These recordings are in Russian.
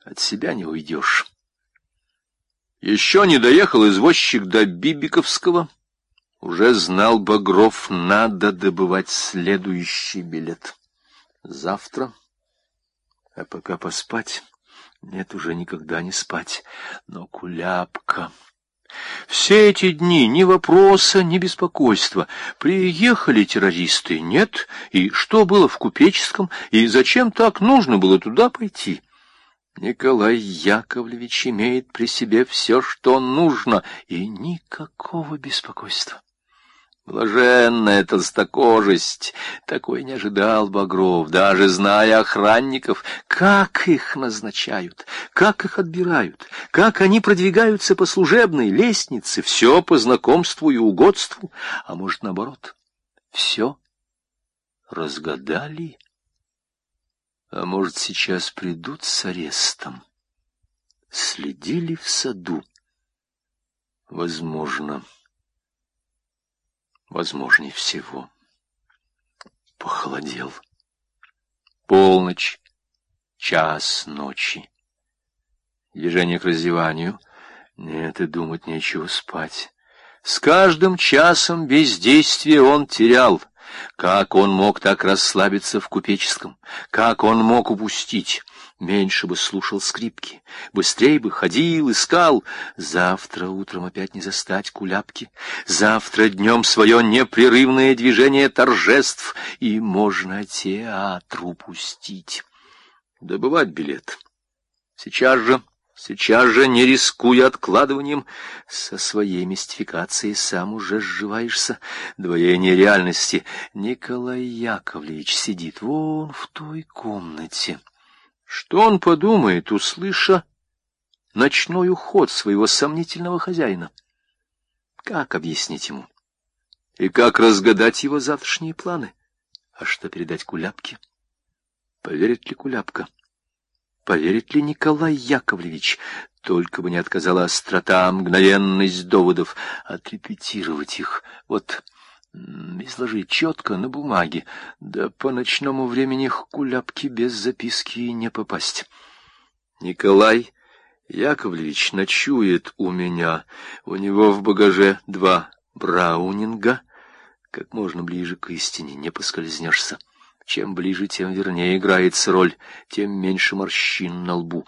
от себя не уйдешь. Еще не доехал извозчик до Бибиковского. Уже знал Багров, надо добывать следующий билет. Завтра. А пока поспать? Нет, уже никогда не спать. Но Куляпка... Все эти дни ни вопроса, ни беспокойства. Приехали террористы, нет? И что было в Купеческом? И зачем так нужно было туда пойти? Николай Яковлевич имеет при себе все, что нужно, и никакого беспокойства. Блаженная толстокожесть! Такой не ожидал Багров, даже зная охранников. Как их назначают, как их отбирают, как они продвигаются по служебной лестнице, все по знакомству и угодству, а может, наоборот, все разгадали, а может, сейчас придут с арестом. Следили в саду. Возможно. Возможнее всего. Похолодел. Полночь, час ночи. Движение к раздеванию. Нет, и думать нечего, спать. С каждым часом бездействия он терял. Как он мог так расслабиться в Купеческом? Как он мог упустить? Меньше бы слушал скрипки, быстрее бы ходил, искал. Завтра утром опять не застать Куляпки. Завтра днем свое непрерывное движение торжеств, и можно театр упустить. Добывать билет. Сейчас же, не рискуя откладыванием, со своей мистификацией сам уже сживаешься. Двоение реальности. Николай Яковлевич сидит вон в той комнате. Что он подумает, услыша ночной уход своего сомнительного хозяина? Как объяснить ему? И как разгадать его завтрашние планы? А что передать Куляпке? Поверит ли Куляпка? Поверит ли Николай Яковлевич? Только бы не отказала острота, мгновенность доводов. Отрепетировать их. Вот... изложить четко на бумаге, да по ночному времени к Куляпке без записки не попасть. Николай Яковлевич ночует у меня. У него в багаже 2 браунинга. Как можно ближе к истине, не поскользнешься. Чем ближе, тем вернее играется роль, тем меньше морщин на лбу.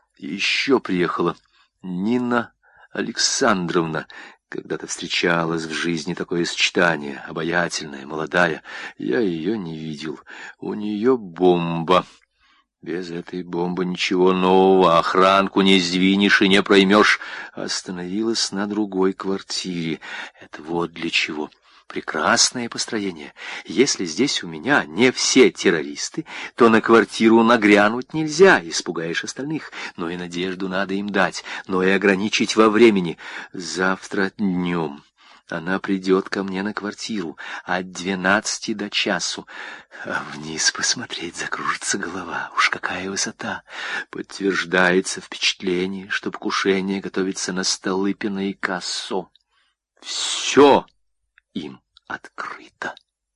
Еще приехала Нина Александровна. Когда-то встречалось в жизни такое сочетание, обаятельная, молодая. Я ее не видел. У нее бомба. Без этой бомбы ничего нового, охранку не сдвинешь и не проймешь. Остановилась на другой квартире. Это вот для чего. Прекрасное построение. Если здесь у меня не все террористы, то на квартиру нагрянуть нельзя, испугаешь остальных. Но и надежду надо им дать, но и ограничить во времени. Завтра днем она придет ко мне на квартиру от 12 до часу. А вниз посмотреть закружится голова. Уж какая высота! Подтверждается впечатление, что покушение готовится на Столыпина и Кассо. Все им открыто.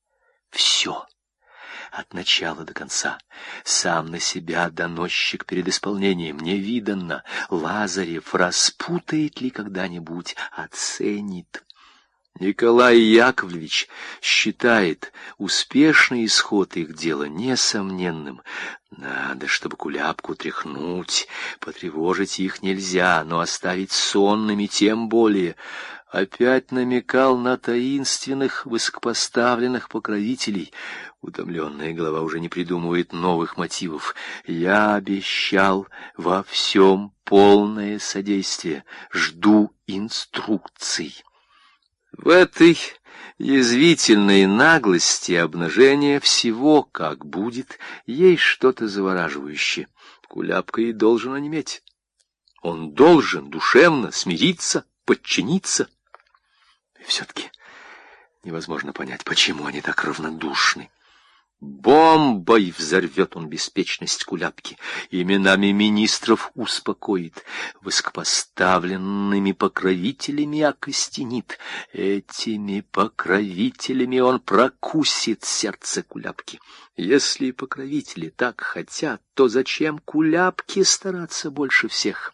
Все. От начала до конца. Сам на себя доносчик перед исполнением невиданно. Лазарев распутает ли когда-нибудь, оценит. Николай Яковлевич считает успешный исход их дела несомненным. Надо, чтобы Куляпку тряхнуть. Потревожить их нельзя, но оставить сонными тем более. Опять намекал на таинственных, высокопоставленных покровителей. Утомленная голова уже не придумывает новых мотивов. Я обещал во всем полное содействие. Жду инструкций. В этой язвительной наглости обнажения всего, как будет, есть что-то завораживающее. Куляпка и должен онеметь. Он должен душевно смириться, подчиниться. И все-таки невозможно понять, почему они так равнодушны. Бомбой взорвет он беспечность Куляпки, именами министров успокоит, высокопоставленными покровителями окостенит. Этими покровителями он прокусит сердце Куляпки. Если покровители так хотят, то зачем Куляпке стараться больше всех?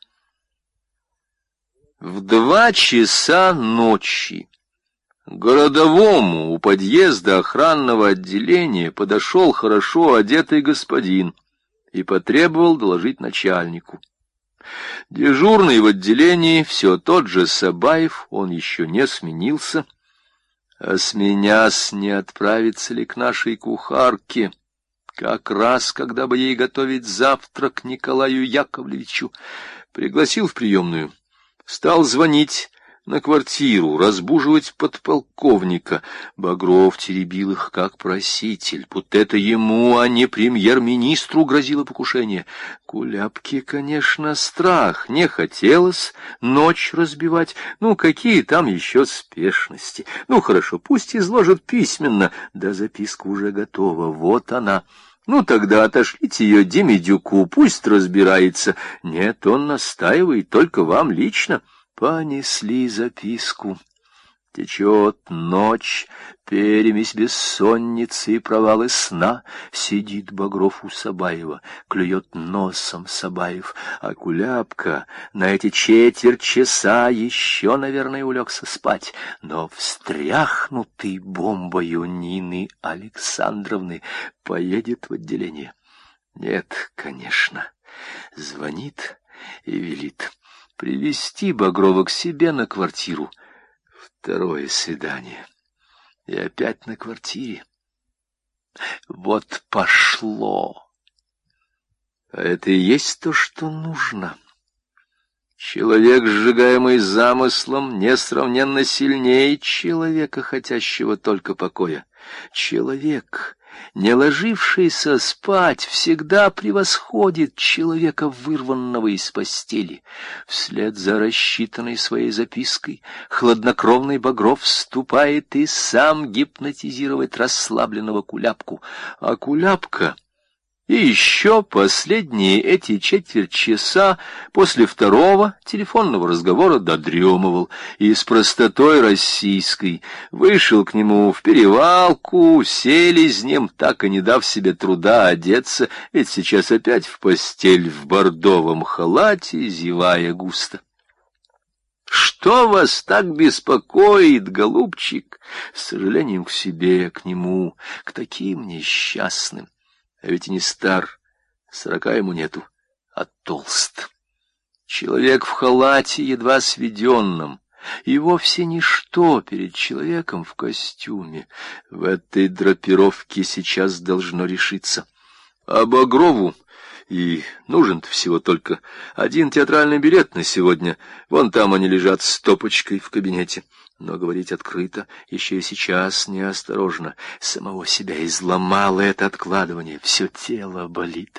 В 2 часа ночи городовому у подъезда охранного отделения подошел хорошо одетый господин и потребовал доложить начальнику. Дежурный в отделении все тот же Сабаев, он еще не сменился. А сменясь, не отправится ли к нашей кухарке, как раз, когда бы ей готовить завтрак Николаю Яковлевичу, пригласил в приемную, стал звонить на квартиру, разбуживать подполковника. Багров теребил их как проситель, будто это ему, а не премьер-министру грозило покушение. Куляпке, конечно, страх, не хотелось ночь разбивать. Ну, какие там еще спешности? Ну, хорошо, пусть изложит письменно, да записка уже готова, вот она. Ну, тогда отошлите ее Демидюку, пусть разбирается. Нет, он настаивает, только вам лично. Понесли записку. Течет ночь, перемесь бессонницы и провалы сна. Сидит Багров у Сабаева, клюет носом Сабаев, а Куляпка на эти 1/4 часа еще, наверное, улегся спать. Но встряхнутый бомбою Нины Александровны поедет в отделение. Нет, конечно, звонит и велит привести Багрова к себе на квартиру. 2 свидание. И опять на квартире. Вот пошло. А это и есть то, что нужно. Человек, сжигаемый замыслом, несравненно сильнее человека, хотящего только покоя. Человек, не ложившийся спать, всегда превосходит человека, вырванного из постели. Вслед за рассчитанной своей запиской хладнокровный Багров вступает и сам гипнотизировать расслабленного Куляпку. А Куляпка и еще последние эти 1/4 часа после 2-го телефонного разговора додремывал и с простотой российской вышел к нему в перевалку, селезнем, так и не дав себе труда одеться, ведь сейчас опять в постель в бордовом халате, зевая густо. «Что вас так беспокоит, голубчик?» С сожалением к себе, к нему, к таким несчастным. А ведь и не стар, 40 ему нету, а толст. Человек в халате, едва сведенном, и вовсе ничто перед человеком в костюме. В этой драпировке сейчас должно решиться. А Багрову и нужен-то всего только 1 театральный билет на сегодня. Вон там они лежат стопочкой в кабинете. Но говорить открыто еще и сейчас неосторожно. Самого себя изломало это откладывание. Все тело болит.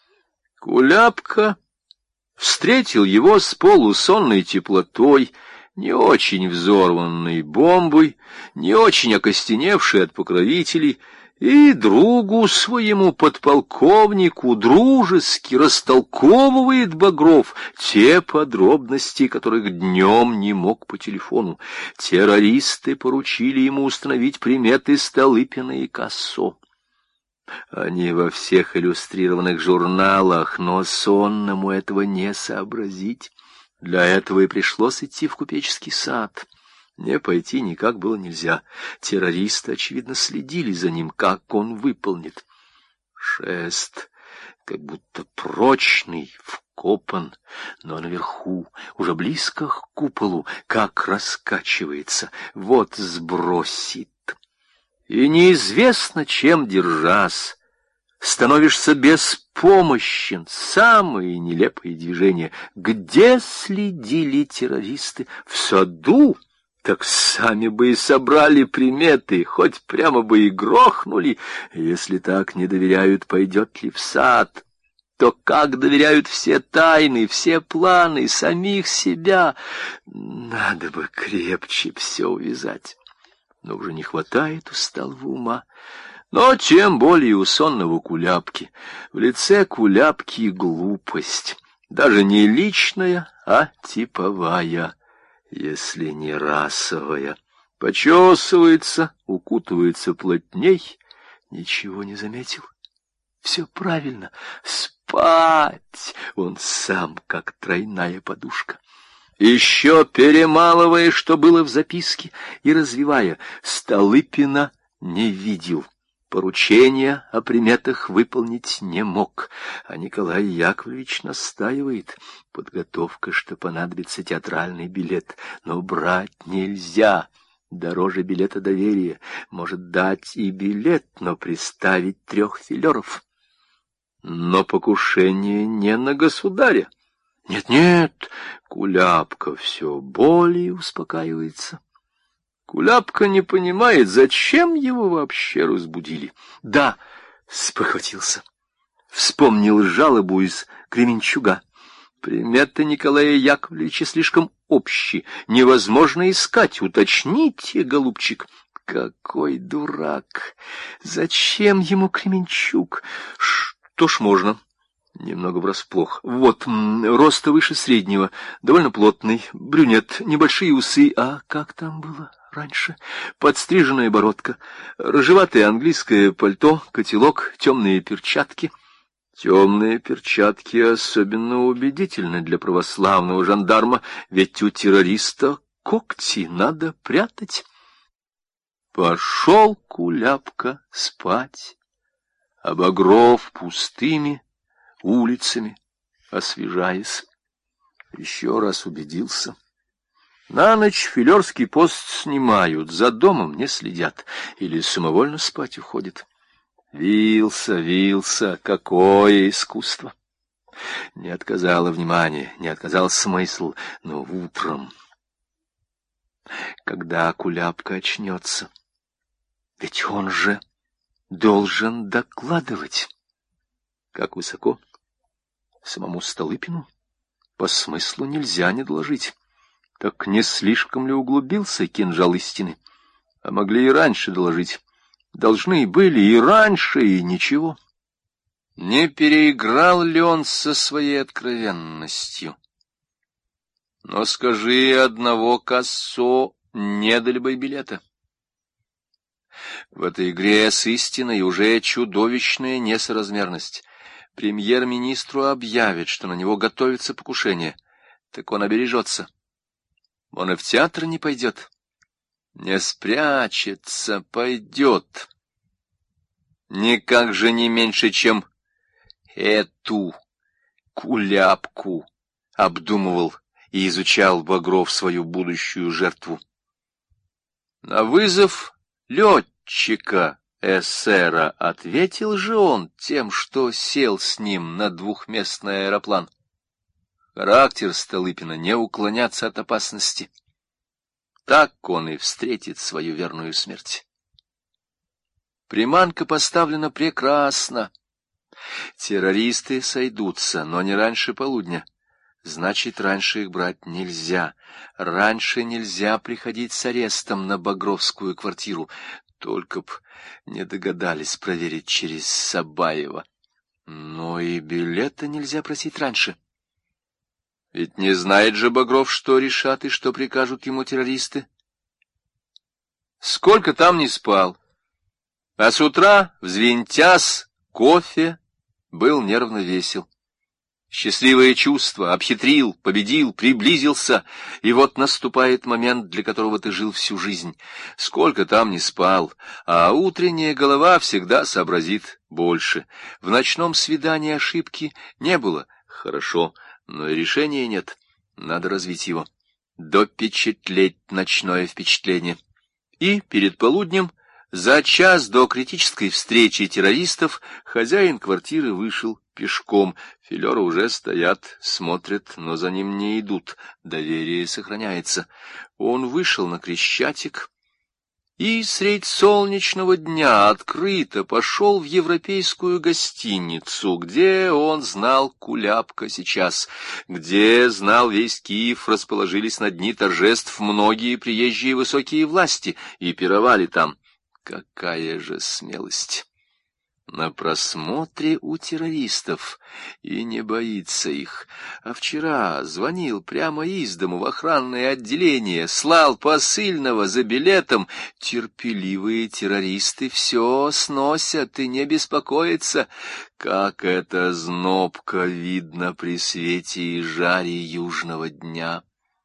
Куляпка встретил его с полусонной теплотой, не очень взорванной бомбой, не очень окостеневшей от покровителей, и другу своему подполковнику дружески растолковывает Багров те подробности, которых днем не мог по телефону. Террористы поручили ему установить приметы Столыпина и Кассо. Они во всех иллюстрированных журналах, но сонному этого не сообразить. Для этого и пришлось идти в купеческий сад. Не пойти никак было нельзя. Террористы, очевидно, следили за ним, как он выполнит. Шест, как будто прочный, вкопан, но наверху, уже близко к куполу, как раскачивается, вот сбросит. И неизвестно, чем держась, становишься беспомощен. Самые нелепые движения. Где следили террористы? В саду? Так сами бы и собрали приметы, хоть прямо бы и грохнули. Если так не доверяют, пойдет ли в сад? То как доверяют все тайны, все планы, самих себя? Надо бы крепче все увязать. Но уже не хватает усталого ума. Но тем более у сонного Куляпки. В лице Куляпки глупость, даже не личная, а типовая, если не расовая. Почесывается, укутывается плотней, ничего не заметил. Все правильно. Спать! Он сам, как тройная подушка. Еще перемалывая, что было в записке, и развивая, Столыпина не видел. Поручения о приметах выполнить не мог, а Николай Яковлевич настаивает. Подготовка, что понадобится театральный билет, но брать нельзя. Дороже билета доверия. Может дать и билет, но приставить 3 филеров. Но покушение не на государя. Нет-нет, Куляпка все более успокаивается. Куляпка не понимает, зачем его вообще разбудили. Да, спохватился. Вспомнил жалобу из Кременчуга. Приметы Николая Яковлевича слишком общие. Невозможно искать. Уточните, голубчик. Какой дурак! Зачем ему Кременчуг? Что ж можно. Немного врасплох. Вот, роста выше среднего, довольно плотный, брюнет, небольшие усы. А как там было раньше? Подстриженная бородка, рыжеватое английское пальто, котелок, темные перчатки. Темные перчатки особенно убедительны для православного жандарма, ведь у террориста когти надо прятать. Пошел Куляпка спать, а Багров пустыми улицами, освежаясь. Еще раз убедился. На ночь филерский пост снимают, за домом не следят, или самовольно спать уходит. Вился, какое искусство! Не отказало внимание, не отказал смысл, но утром, когда Куляпка очнется, ведь он же должен докладывать. Как высоко? Самому Столыпину? По смыслу нельзя не доложить. Так не слишком ли углубился кинжал истины? А могли и раньше доложить. Должны были и раньше, и ничего. Не переиграл ли он со своей откровенностью? Но скажи одного Кассо, не дали бы и билета. В этой игре с истиной уже чудовищная несоразмерность. Премьер-министру объявят, что на него готовится покушение, так он обережется. Он и в театр не пойдет. Не спрячется, пойдет. Никак же не меньше, чем эту Куляпку обдумывал и изучал Багров свою будущую жертву. На вызов летчика эсера ответил же он тем, что сел с ним на двухместный аэроплан. Характер Столыпина не уклоняться от опасности. Так он и встретит свою верную смерть. Приманка поставлена прекрасно. Террористы сойдутся, но не раньше полудня. Значит, раньше их брать нельзя. Раньше нельзя приходить с арестом на Багровскую квартиру. Только б не догадались проверить через Сабаева. Но и билета нельзя просить раньше. Ведь не знает же Багров, что решат и что прикажут ему террористы. Сколько там не спал. А с утра, взвинтясь, кофе был нервно весел. Счастливое чувство, обхитрил, победил, приблизился, и вот наступает момент, для которого ты жил всю жизнь. Сколько там не спал, а утренняя голова всегда сообразит больше. В ночном свидании ошибки не было, хорошо, но и решения нет, надо развить его, допечатлеть ночное впечатление. И перед полуднем, за час до критической встречи террористов, хозяин квартиры вышел пешком. Филеры уже стоят, смотрят, но за ним не идут. Доверие сохраняется. Он вышел на Крещатик и средь солнечного дня открыто пошел в европейскую гостиницу, где он знал Куляпка сейчас, где, знал весь Киев, расположились на дни торжеств многие приезжие высокие власти и пировали там. Какая же смелость! На просмотре у террористов, и не боится их. А вчера звонил прямо из дому в охранное отделение, слал посыльного за билетом. Терпеливые террористы все сносят и не беспокоятся. Как эта знобка видно при свете и жаре южного дня.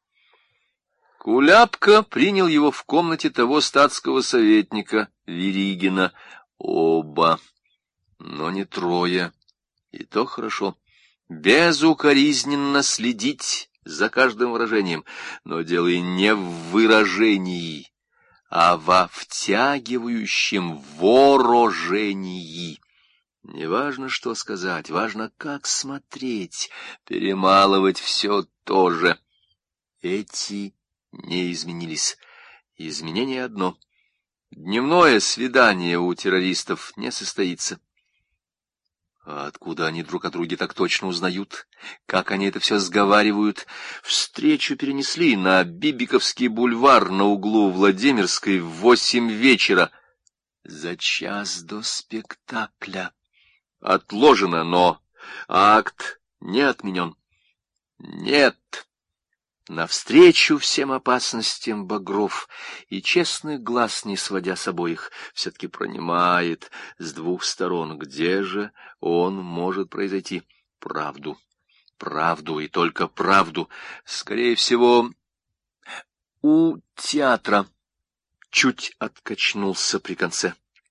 Куляпка принял его в комнате того статского советника Веригина. Оба. Но не трое, и то хорошо. Безукоризненно следить за каждым выражением, но дело и не в выражении, а во втягивающем вооружении. Не важно, что сказать, важно, как смотреть, перемалывать все то же. Эти не изменились. Изменение одно. Дневное свидание у террористов не состоится. А откуда они друг о друге так точно узнают? Как они это все сговаривают? Встречу перенесли на Бибиковский бульвар на углу Владимирской в 8 вечера. За час до спектакля. Отложено, но акт не отменен. Нет. Навстречу всем опасностям Багров, и честных глаз не сводя с обоих, все-таки пронимает с двух сторон, где же он может произойти. Правду, правду и только правду. Скорее всего, у театра. Чуть откачнулся при конце.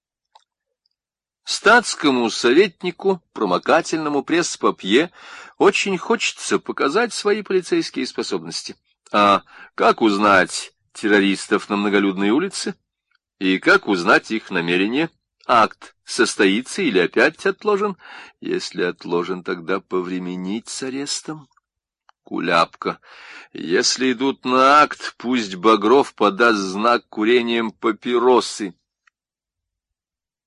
Статскому советнику, промокательному пресс-папье, очень хочется показать свои полицейские способности. А как узнать террористов на многолюдной улице? И как узнать их намерения? Акт состоится или опять отложен? Если отложен, тогда повременить с арестом. Куляпка. Если идут на акт, пусть Багров подаст знак курением папиросы.